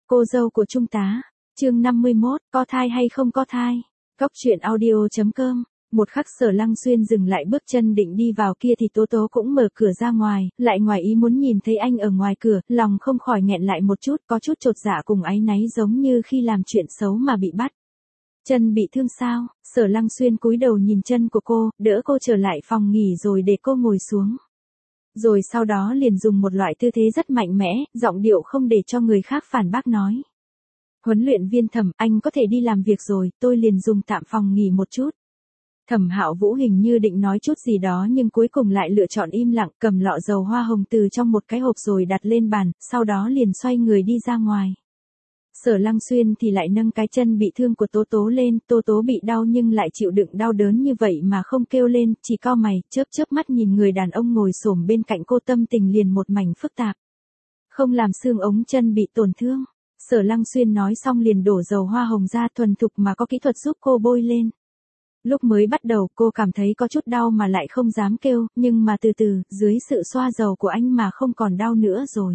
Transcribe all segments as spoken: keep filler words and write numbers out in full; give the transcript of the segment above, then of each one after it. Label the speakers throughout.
Speaker 1: Cô dâu của Trung tá. Chương năm mươi mốt, có thai hay không có thai. Cóc truyện audio chấm com. Một khắc Sở Lăng Xuyên dừng lại bước chân định đi vào kia thì Tố Tố cũng mở cửa ra ngoài, lại ngoài ý muốn nhìn thấy anh ở ngoài cửa, lòng không khỏi nghẹn lại một chút, có chút chột dạ cùng áy náy giống như khi làm chuyện xấu mà bị bắt. Chân bị thương sao? Sở Lăng Xuyên cúi đầu nhìn chân của cô, đỡ cô trở lại phòng nghỉ rồi để cô ngồi xuống. Rồi sau đó liền dùng một loại tư thế rất mạnh mẽ, giọng điệu không để cho người khác phản bác nói. Huấn luyện viên Thẩm, anh có thể đi làm việc rồi, tôi liền dùng tạm phòng nghỉ một chút. Thẩm Hạo Vũ hình như định nói chút gì đó nhưng cuối cùng lại lựa chọn im lặng, cầm lọ dầu hoa hồng từ trong một cái hộp rồi đặt lên bàn, sau đó liền xoay người đi ra ngoài. Sở Lăng Xuyên thì lại nâng cái chân bị thương của Tố Tố lên, Tố Tố bị đau nhưng lại chịu đựng đau đớn như vậy mà không kêu lên, chỉ cau mày, chớp chớp mắt nhìn người đàn ông ngồi xổm bên cạnh cô, tâm tình liền một mảnh phức tạp. Không làm xương ống chân bị tổn thương. Sở Lăng Xuyên nói xong liền đổ dầu hoa hồng ra, thuần thục mà có kỹ thuật giúp cô bôi lên. Lúc mới bắt đầu cô cảm thấy có chút đau mà lại không dám kêu, nhưng mà từ từ, dưới sự xoa dầu của anh mà không còn đau nữa rồi.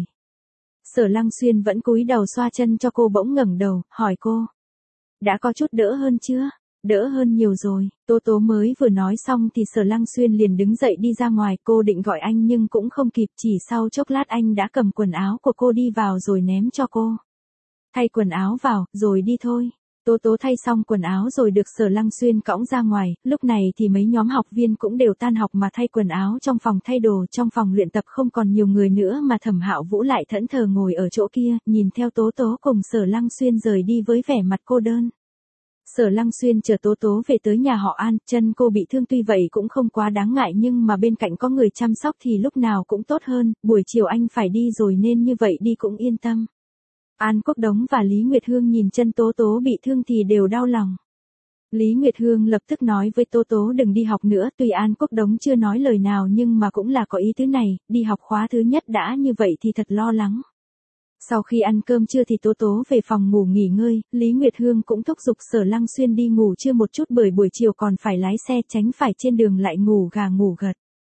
Speaker 1: Sở Lăng Xuyên vẫn cúi đầu xoa chân cho cô, bỗng ngẩng đầu, hỏi cô. Đã có chút đỡ hơn chưa? Đỡ hơn nhiều rồi. Tố Tố mới vừa nói xong thì Sở Lăng Xuyên liền đứng dậy đi ra ngoài, cô định gọi anh nhưng cũng không kịp, chỉ sau chốc lát anh đã cầm quần áo của cô đi vào rồi ném cho cô. Thay quần áo vào, rồi đi thôi. Tố Tố thay xong quần áo rồi được Sở Lăng Xuyên cõng ra ngoài, lúc này thì mấy nhóm học viên cũng đều tan học mà thay quần áo trong phòng thay đồ, trong phòng luyện tập không còn nhiều người nữa mà Thẩm Hạo Vũ lại thẫn thờ ngồi ở chỗ kia, nhìn theo Tố Tố cùng Sở Lăng Xuyên rời đi với vẻ mặt cô đơn. Sở Lăng Xuyên chờ Tố Tố về tới nhà họ An, chân cô bị thương tuy vậy cũng không quá đáng ngại nhưng mà bên cạnh có người chăm sóc thì lúc nào cũng tốt hơn, buổi chiều anh phải đi rồi nên như vậy đi cũng yên tâm. An Quốc Đống và Lý Nguyệt Hương nhìn chân Tố Tố bị thương thì đều đau lòng. Lý Nguyệt Hương lập tức nói với Tố Tố đừng đi học nữa, tuy An Quốc Đống chưa nói lời nào nhưng mà cũng là có ý tứ này, đi học khóa thứ nhất đã như vậy thì thật lo lắng. Sau khi ăn cơm trưa thì Tố Tố về phòng ngủ nghỉ ngơi, Lý Nguyệt Hương cũng thúc giục Sở Lăng Xuyên đi ngủ trưa một chút bởi buổi chiều còn phải lái xe, tránh phải trên đường lại ngủ gà ngủ gật.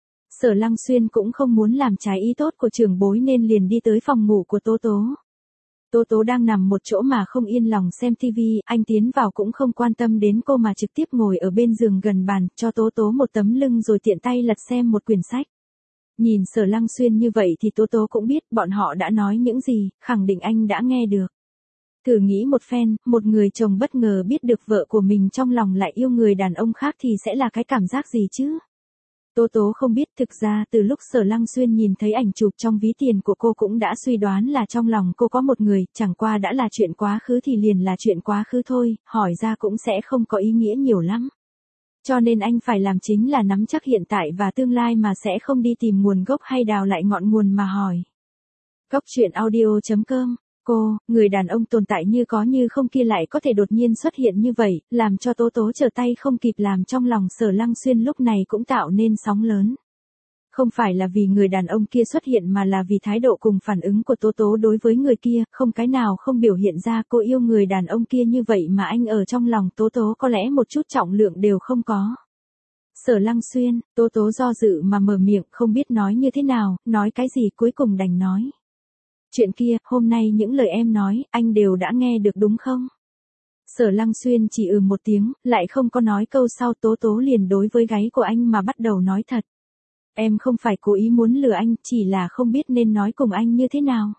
Speaker 1: Sở Lăng Xuyên cũng không muốn làm trái ý tốt của trưởng bối nên liền đi tới phòng ngủ của Tố Tố. Tố Tố đang nằm một chỗ mà không yên lòng xem tivi, anh tiến vào cũng không quan tâm đến cô mà trực tiếp ngồi ở bên giường gần bàn, cho Tố Tố một tấm lưng rồi tiện tay lật xem một quyển sách. Nhìn Sở Lăng Xuyên như vậy thì Tố Tố cũng biết bọn họ đã nói những gì, khẳng định anh đã nghe được. Thử nghĩ một phen, một người chồng bất ngờ biết được vợ của mình trong lòng lại yêu người đàn ông khác thì sẽ là cái cảm giác gì chứ? Tố Tố không biết, thực ra từ lúc Sở Lăng Xuyên nhìn thấy ảnh chụp trong ví tiền của cô cũng đã suy đoán là trong lòng cô có một người, chẳng qua đã là chuyện quá khứ thì liền là chuyện quá khứ thôi, hỏi ra cũng sẽ không có ý nghĩa nhiều lắm. Cho nên anh phải làm chính là nắm chắc hiện tại và tương lai mà sẽ không đi tìm nguồn gốc hay đào lại ngọn nguồn mà hỏi. Cóc truyện audio chấm com. Cô, người đàn ông tồn tại như có như không kia lại có thể đột nhiên xuất hiện như vậy, làm cho Tố Tố trở tay không kịp, làm trong lòng Sở Lăng Xuyên lúc này cũng tạo nên sóng lớn. Không phải là vì người đàn ông kia xuất hiện mà là vì thái độ cùng phản ứng của Tố Tố đối với người kia, không cái nào không biểu hiện ra cô yêu người đàn ông kia như vậy mà anh ở trong lòng Tố Tố có lẽ một chút trọng lượng đều không có. Sở Lăng Xuyên, Tố Tố do dự mà mở miệng không biết nói như thế nào, nói cái gì cuối cùng đành nói. Chuyện kia, hôm nay những lời em nói, anh đều đã nghe được đúng không? Sở Lăng Xuyên chỉ ừ một tiếng, lại không có nói câu sau. Tố Tố liền đối với gáy của anh mà bắt đầu nói thật. Em không phải cố ý muốn lừa anh, chỉ là không biết nên nói cùng anh như thế nào.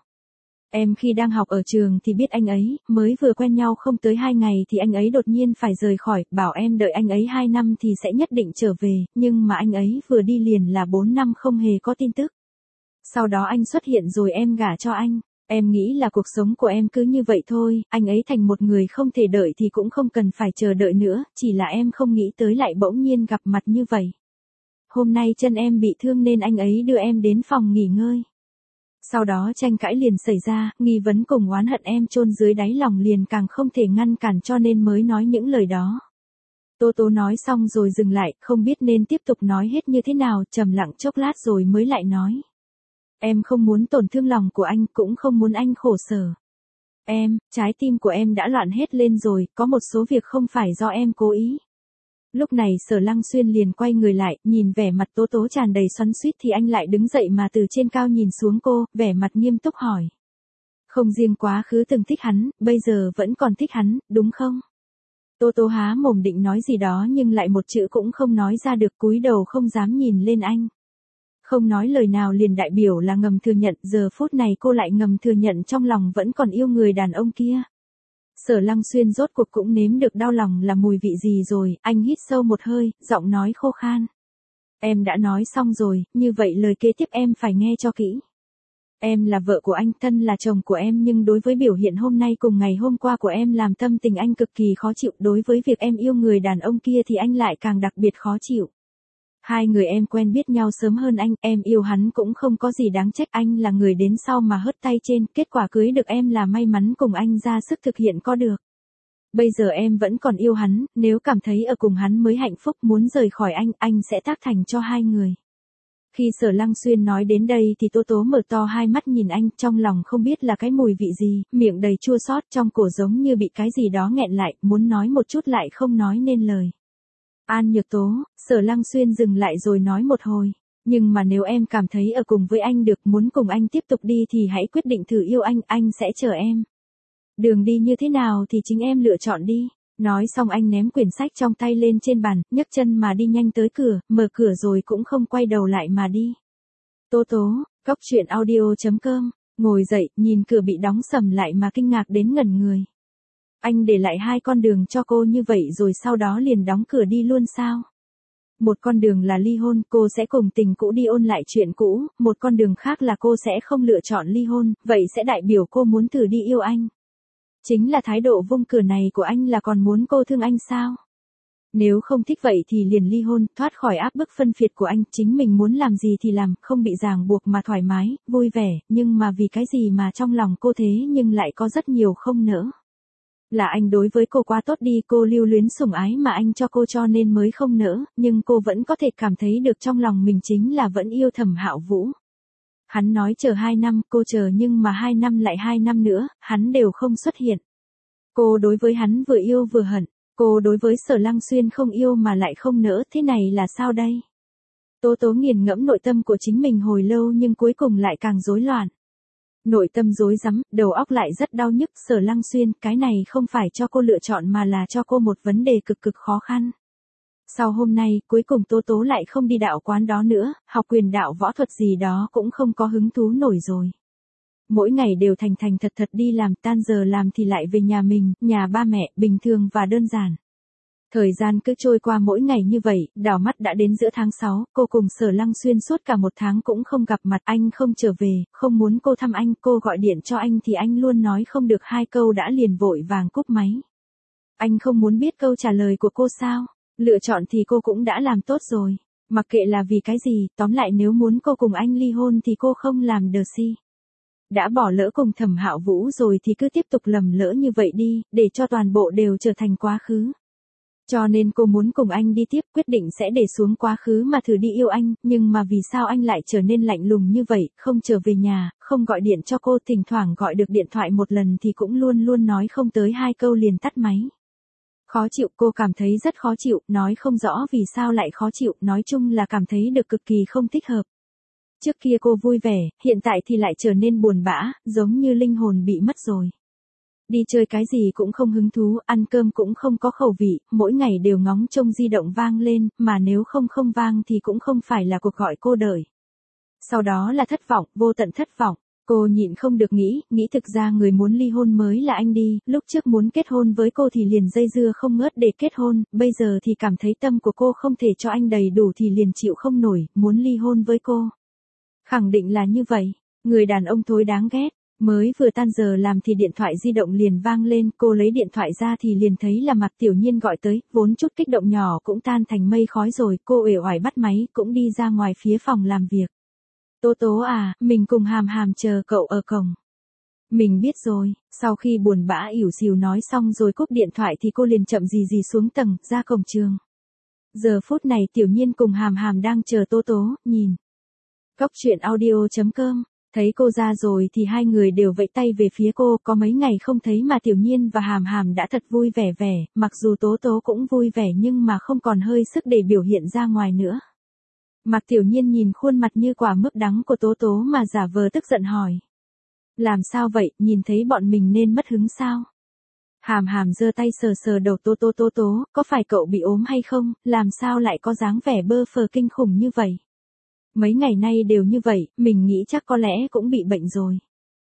Speaker 1: Em khi đang học ở trường thì biết anh ấy, mới vừa quen nhau không tới hai ngày thì anh ấy đột nhiên phải rời khỏi, bảo em đợi anh ấy hai năm thì sẽ nhất định trở về, nhưng mà anh ấy vừa đi liền là bốn năm không hề có tin tức. Sau đó anh xuất hiện rồi em gả cho anh. Em nghĩ là cuộc sống của em cứ như vậy thôi, anh ấy thành một người không thể đợi thì cũng không cần phải chờ đợi nữa, chỉ là em không nghĩ tới lại bỗng nhiên gặp mặt như vậy. Hôm nay chân em bị thương nên anh ấy đưa em đến phòng nghỉ ngơi. Sau đó tranh cãi liền xảy ra, nghi vấn cùng oán hận em chôn dưới đáy lòng liền càng không thể ngăn cản cho nên mới nói những lời đó. Tố Tố nói xong rồi dừng lại, không biết nên tiếp tục nói hết như thế nào, trầm lặng chốc lát rồi mới lại nói. Em không muốn tổn thương lòng của anh, cũng không muốn anh khổ sở. Em, trái tim của em đã loạn hết lên rồi, có một số việc không phải do em cố ý. Lúc này Sở Lăng Xuyên liền quay người lại, nhìn vẻ mặt Tố Tố tràn đầy xoắn xuýt thì anh lại đứng dậy mà từ trên cao nhìn xuống cô, vẻ mặt nghiêm túc hỏi. Không riêng quá khứ từng thích hắn, bây giờ vẫn còn thích hắn, đúng không? Tố tố há mồm định nói gì đó nhưng lại một chữ cũng không nói ra được, cúi đầu không dám nhìn lên anh. Không nói lời nào liền đại biểu là ngầm thừa nhận, giờ phút này cô lại ngầm thừa nhận trong lòng vẫn còn yêu người đàn ông kia. Sở Lăng Xuyên rốt cuộc cũng nếm được đau lòng là mùi vị gì rồi, anh hít sâu một hơi, giọng nói khô khan. Em đã nói xong rồi, như vậy lời kế tiếp em phải nghe cho kỹ. Em là vợ của anh, thân là chồng của em, nhưng đối với biểu hiện hôm nay cùng ngày hôm qua của em làm tâm tình anh cực kỳ khó chịu, đối với việc em yêu người đàn ông kia thì anh lại càng đặc biệt khó chịu. Hai người em quen biết nhau sớm hơn anh, em yêu hắn cũng không có gì đáng trách, anh là người đến sau mà hớt tay trên, kết quả cưới được em là may mắn cùng anh ra sức thực hiện có được. Bây giờ em vẫn còn yêu hắn, nếu cảm thấy ở cùng hắn mới hạnh phúc, muốn rời khỏi anh, anh sẽ tác thành cho hai người. Khi Sở Lăng Xuyên nói đến đây thì Tố Tố mở to hai mắt nhìn anh, trong lòng không biết là cái mùi vị gì, miệng đầy chua xót, trong cổ giống như bị cái gì đó nghẹn lại, muốn nói một chút lại không nói nên lời. An Nhược Tố, Sở Lăng Xuyên dừng lại rồi nói một hồi, nhưng mà nếu em cảm thấy ở cùng với anh được, muốn cùng anh tiếp tục đi thì hãy quyết định thử yêu anh, anh sẽ chờ em. Đường đi như thế nào thì chính em lựa chọn đi. Nói xong anh ném quyển sách trong tay lên trên bàn, nhấc chân mà đi nhanh tới cửa, mở cửa rồi cũng không quay đầu lại mà đi. Tố Tố, cóc truyện audio chấm com, ngồi dậy, nhìn cửa bị đóng sầm lại mà kinh ngạc đến ngẩn người. Anh để lại hai con đường cho cô như vậy rồi sau đó liền đóng cửa đi luôn sao? Một con đường là ly hôn, cô sẽ cùng tình cũ đi ôn lại chuyện cũ, một con đường khác là cô sẽ không lựa chọn ly hôn, vậy sẽ đại biểu cô muốn thử đi yêu anh. Chính là thái độ vung cửa này của anh là còn muốn cô thương anh sao? Nếu không thích vậy thì liền ly hôn, thoát khỏi áp bức phân phiệt của anh, chính mình muốn làm gì thì làm, không bị ràng buộc mà thoải mái, vui vẻ, nhưng mà vì cái gì mà trong lòng cô thế nhưng lại có rất nhiều không nỡ. Là anh đối với cô quá tốt đi, cô lưu luyến sủng ái mà anh cho cô cho nên mới không nỡ, nhưng cô vẫn có thể cảm thấy được trong lòng mình chính là vẫn yêu Thẩm Hạo Vũ. Hắn nói chờ hai năm, cô chờ nhưng mà hai năm lại hai năm nữa, hắn đều không xuất hiện. Cô đối với hắn vừa yêu vừa hận, cô đối với Sở Lăng Xuyên không yêu mà lại không nỡ, thế này là sao đây? Tố Tố nghiền ngẫm nội tâm của chính mình hồi lâu nhưng cuối cùng lại càng rối loạn. Nội tâm rối rắm, đầu óc lại rất đau nhức, Sở Lăng Xuyên, cái này không phải cho cô lựa chọn mà là cho cô một vấn đề cực cực khó khăn. Sau hôm nay, cuối cùng Tố Tố lại không đi đạo quán đó nữa, học quyền đạo võ thuật gì đó cũng không có hứng thú nổi rồi. Mỗi ngày đều thành thành thật thật đi làm, tan giờ làm thì lại về nhà mình, nhà ba mẹ, bình thường và đơn giản. Thời gian cứ trôi qua mỗi ngày như vậy, đảo mắt đã đến giữa tháng sáu, cô cùng Sở Lăng Xuyên suốt cả một tháng cũng không gặp mặt, anh không trở về, không muốn cô thăm anh, cô gọi điện cho anh thì anh luôn nói không được hai câu đã liền vội vàng cúp máy. Anh không muốn biết câu trả lời của cô sao? Lựa chọn thì cô cũng đã làm tốt rồi. Mặc kệ là vì cái gì, tóm lại nếu muốn cô cùng anh ly hôn thì cô không làm đờ si. Đã bỏ lỡ cùng Thẩm Hạo Vũ rồi thì cứ tiếp tục lầm lỡ như vậy đi, để cho toàn bộ đều trở thành quá khứ. Cho nên cô muốn cùng anh đi tiếp, quyết định sẽ để xuống quá khứ mà thử đi yêu anh, nhưng mà vì sao anh lại trở nên lạnh lùng như vậy, không trở về nhà, không gọi điện cho cô, thỉnh thoảng gọi được điện thoại một lần thì cũng luôn luôn nói không tới hai câu liền tắt máy. Khó chịu, cô cảm thấy rất khó chịu, nói không rõ vì sao lại khó chịu, nói chung là cảm thấy được cực kỳ không thích hợp. Trước kia cô vui vẻ, hiện tại thì lại trở nên buồn bã, giống như linh hồn bị mất rồi. Đi chơi cái gì cũng không hứng thú, ăn cơm cũng không có khẩu vị, mỗi ngày đều ngóng trông di động vang lên, mà nếu không không vang thì cũng không phải là cuộc gọi cô đợi. Sau đó là thất vọng, vô tận thất vọng. Cô nhịn không được nghĩ, nghĩ thực ra người muốn ly hôn mới là anh đi, lúc trước muốn kết hôn với cô thì liền dây dưa không ngớt để kết hôn, bây giờ thì cảm thấy tâm của cô không thể cho anh đầy đủ thì liền chịu không nổi, muốn ly hôn với cô. Khẳng định là như vậy, người đàn ông thối đáng ghét. Mới vừa tan giờ làm thì điện thoại di động liền vang lên, cô lấy điện thoại ra thì liền thấy là Mạc Tiểu Nhiên gọi tới, vốn chút kích động nhỏ cũng tan thành mây khói rồi, cô uể oải bắt máy, cũng đi ra ngoài phía phòng làm việc. Tố Tố à, mình cùng Hàm Hàm chờ cậu ở cổng. Mình biết rồi, sau khi buồn bã ỉu xìu nói xong rồi cúp điện thoại thì cô liền chậm gì gì xuống tầng, ra cổng trường. Giờ phút này Tiểu Nhiên cùng Hàm Hàm đang chờ Tố Tố, nhìn. Cóc truyện audio chấm com. Thấy cô ra rồi thì hai người đều vẫy tay về phía cô, có mấy ngày không thấy mà Tiểu Nhiên và Hàm Hàm đã thật vui vẻ vẻ, mặc dù Tố Tố cũng vui vẻ nhưng mà không còn hơi sức để biểu hiện ra ngoài nữa. Mạc Tiểu Nhiên nhìn khuôn mặt như quả mướp đắng của Tố Tố mà giả vờ tức giận hỏi. Làm sao vậy, nhìn thấy bọn mình nên mất hứng sao? Hàm hàm giơ tay sờ sờ đầu Tố Tố Tố Tố, có phải cậu bị ốm hay không, làm sao lại có dáng vẻ bơ phờ kinh khủng như vậy? Mấy ngày nay đều như vậy, mình nghĩ chắc có lẽ cũng bị bệnh rồi.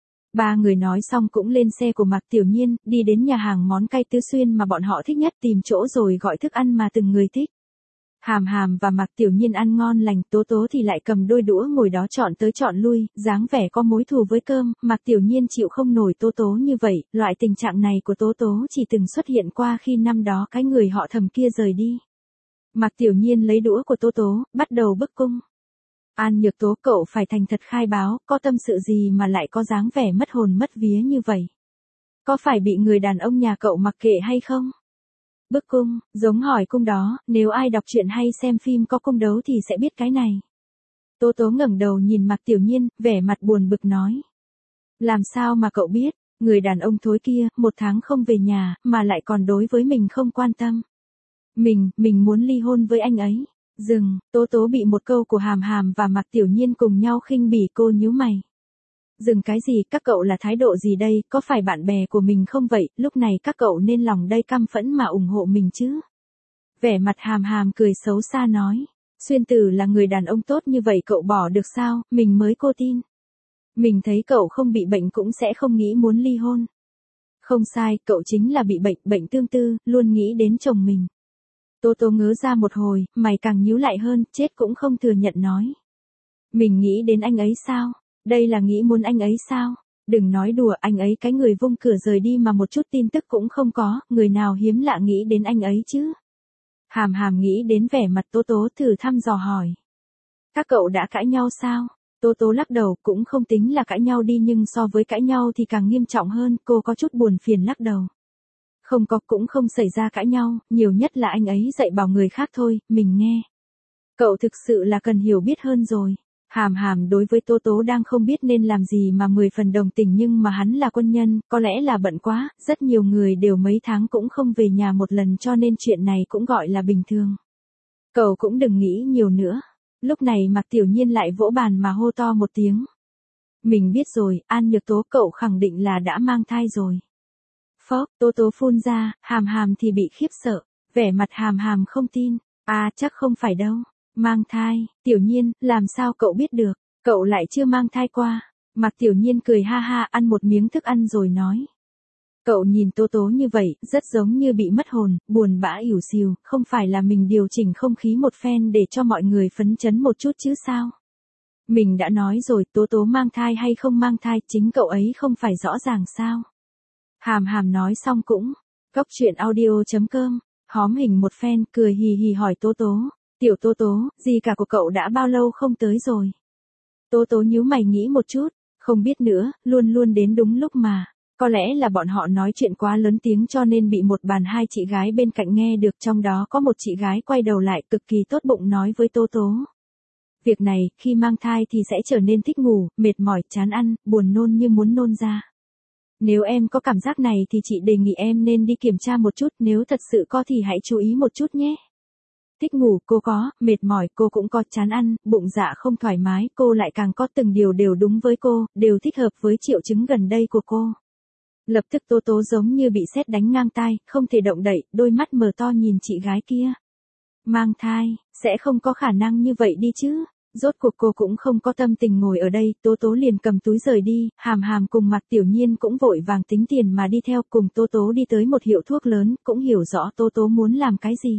Speaker 1: Ba người nói xong cũng lên xe của Mạc Tiểu Nhiên, đi đến nhà hàng món cay Tứ Xuyên mà bọn họ thích nhất, tìm chỗ rồi gọi thức ăn mà từng người thích. Hàm hàm và Mạc Tiểu Nhiên ăn ngon lành, Tố Tố thì lại cầm đôi đũa ngồi đó chọn tới chọn lui, dáng vẻ có mối thù với cơm. Mạc Tiểu Nhiên chịu không nổi Tố Tố như vậy, loại tình trạng này của Tố Tố chỉ từng xuất hiện qua khi năm đó cái người họ Thẩm kia rời đi. Mạc Tiểu Nhiên lấy đũa của Tố Tố, bắt đầu bức cung. An Nhược Tố, cậu phải thành thật khai báo, có tâm sự gì mà lại có dáng vẻ mất hồn mất vía như vậy? Có phải bị người đàn ông nhà cậu mặc kệ hay không? Bức cung, giống hỏi cung đó, nếu ai đọc truyện hay xem phim có cung đấu thì sẽ biết cái này. Tố Tố ngẩng đầu nhìn Mạc Tiểu Nhiên, vẻ mặt buồn bực nói. Làm sao mà cậu biết, người đàn ông thối kia, một tháng không về nhà, mà lại còn đối với mình không quan tâm. Mình, mình muốn ly hôn với anh ấy. Dừng, Tố Tố bị một câu của Hàm Hàm và Mạc Tiểu Nhiên cùng nhau khinh bỉ, cô nhíu mày. Dừng cái gì, các cậu là thái độ gì đây, có phải bạn bè của mình không vậy, lúc này các cậu nên lòng đầy căm phẫn mà ủng hộ mình chứ. Vẻ mặt Hàm Hàm cười xấu xa nói, Xuyên Tử là người đàn ông tốt như vậy cậu bỏ được sao, mình mới cô tin. Mình thấy cậu không bị bệnh cũng sẽ không nghĩ muốn ly hôn. Không sai, cậu chính là bị bệnh, bệnh tương tư, luôn nghĩ đến chồng mình. Tố Tố ngớ ra một hồi, mày càng nhíu lại hơn, chết cũng không thừa nhận nói. Mình nghĩ đến anh ấy sao? Đây là nghĩ muốn anh ấy sao? Đừng nói đùa, anh ấy cái người vung cửa rời đi mà một chút tin tức cũng không có, người nào hiếm lạ nghĩ đến anh ấy chứ? Hàm Hàm nghĩ đến vẻ mặt Tố Tố, thử thăm dò hỏi. Các cậu đã cãi nhau sao? Tố Tố lắc đầu, cũng không tính là cãi nhau đi nhưng so với cãi nhau thì càng nghiêm trọng hơn, cô có chút buồn phiền lắc đầu. Không có, cũng không xảy ra cãi nhau, nhiều nhất là anh ấy dạy bảo người khác thôi, mình nghe. Cậu thực sự là cần hiểu biết hơn rồi. Hàm Hàm đối với Tố Tố đang không biết nên làm gì mà mười phần đồng tình, nhưng mà hắn là quân nhân, có lẽ là bận quá, rất nhiều người đều mấy tháng cũng không về nhà một lần cho nên chuyện này cũng gọi là bình thường. Cậu cũng đừng nghĩ nhiều nữa. Lúc này Mạc Tiểu Nhiên lại vỗ bàn mà hô to một tiếng. Mình biết rồi, An Nhược Tố, cậu khẳng định là đã mang thai rồi. Phốc, Tố Tố phun ra, Hàm Hàm thì bị khiếp sợ, vẻ mặt Hàm Hàm không tin, à chắc không phải đâu, mang thai, Tiểu Nhiên, làm sao cậu biết được, cậu lại chưa mang thai qua. Mạc Tiểu Nhiên cười ha ha, ăn một miếng thức ăn rồi nói. Cậu nhìn Tố Tố như vậy, rất giống như bị mất hồn, buồn bã ỉu xìu, không phải là mình điều chỉnh không khí một phen để cho mọi người phấn chấn một chút chứ sao? Mình đã nói rồi, Tố Tố mang thai hay không mang thai, chính cậu ấy không phải rõ ràng sao? Hàm Hàm nói xong cũng, Cóc truyện audio chấm com, hóm hình một phen, cười hì hì hỏi Tố Tố, tiểu Tố Tố, gì cả của cậu đã bao lâu không tới rồi? Tố Tố nhíu mày nghĩ một chút, không biết nữa, luôn luôn đến đúng lúc mà, có lẽ là bọn họ nói chuyện quá lớn tiếng cho nên bị một bàn hai chị gái bên cạnh nghe được, trong đó có một chị gái quay đầu lại cực kỳ tốt bụng nói với Tố Tố. Việc này, khi mang thai thì sẽ trở nên thích ngủ, mệt mỏi, chán ăn, buồn nôn như muốn nôn ra. Nếu em có cảm giác này thì chị đề nghị em nên đi kiểm tra một chút, nếu thật sự có thì hãy chú ý một chút nhé. Thích ngủ, cô có, mệt mỏi, cô cũng có, chán ăn, bụng dạ không thoải mái, cô lại càng có, từng điều đều đúng với cô, đều thích hợp với triệu chứng gần đây của cô. Lập tức Tố Tố giống như bị sét đánh ngang tai, không thể động đậy, đôi mắt mở to nhìn chị gái kia. Mang thai, sẽ không có khả năng như vậy đi chứ. Rốt cuộc cô cũng không có tâm tình ngồi ở đây, Tố Tố liền cầm túi rời đi, Hàm Hàm cùng Mạc Tiểu Nhiên cũng vội vàng tính tiền mà đi theo, cùng Tố Tố đi tới một hiệu thuốc lớn, cũng hiểu rõ Tố Tố muốn làm cái gì.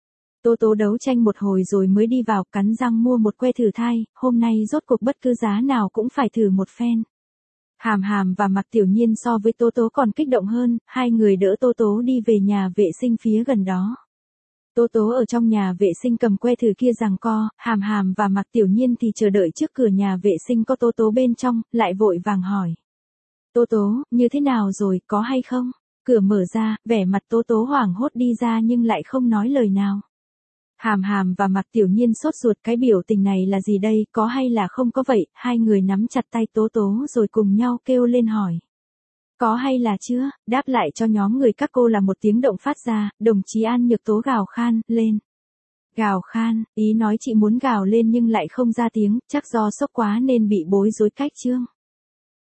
Speaker 1: Tố Tố đấu tranh một hồi rồi mới đi vào, cắn răng mua một que thử thai, hôm nay rốt cuộc bất cứ giá nào cũng phải thử một phen. Hàm Hàm và Mạc Tiểu Nhiên so với Tố Tố còn kích động hơn, hai người đỡ Tố Tố đi về nhà vệ sinh phía gần đó. Tố Tố ở trong nhà vệ sinh cầm que thử kia giằng co, Hàm Hàm và Mạc Tiểu Nhiên thì chờ đợi trước cửa nhà vệ sinh, có Tố Tố bên trong, lại vội vàng hỏi. Tố Tố, như thế nào rồi, có hay không? Cửa mở ra, vẻ mặt Tố Tố hoảng hốt đi ra nhưng lại không nói lời nào. Hàm Hàm và Mạc Tiểu Nhiên sốt ruột, cái biểu tình này là gì đây, có hay là không có vậy, hai người nắm chặt tay Tố Tố rồi cùng nhau kêu lên hỏi. Có hay là chưa, đáp lại cho nhóm người các cô là một tiếng động phát ra, đồng chí An Nhược Tố gào khan, lên. Gào khan, ý nói chị muốn gào lên nhưng lại không ra tiếng, chắc do sốc quá nên bị bối rối cách chương.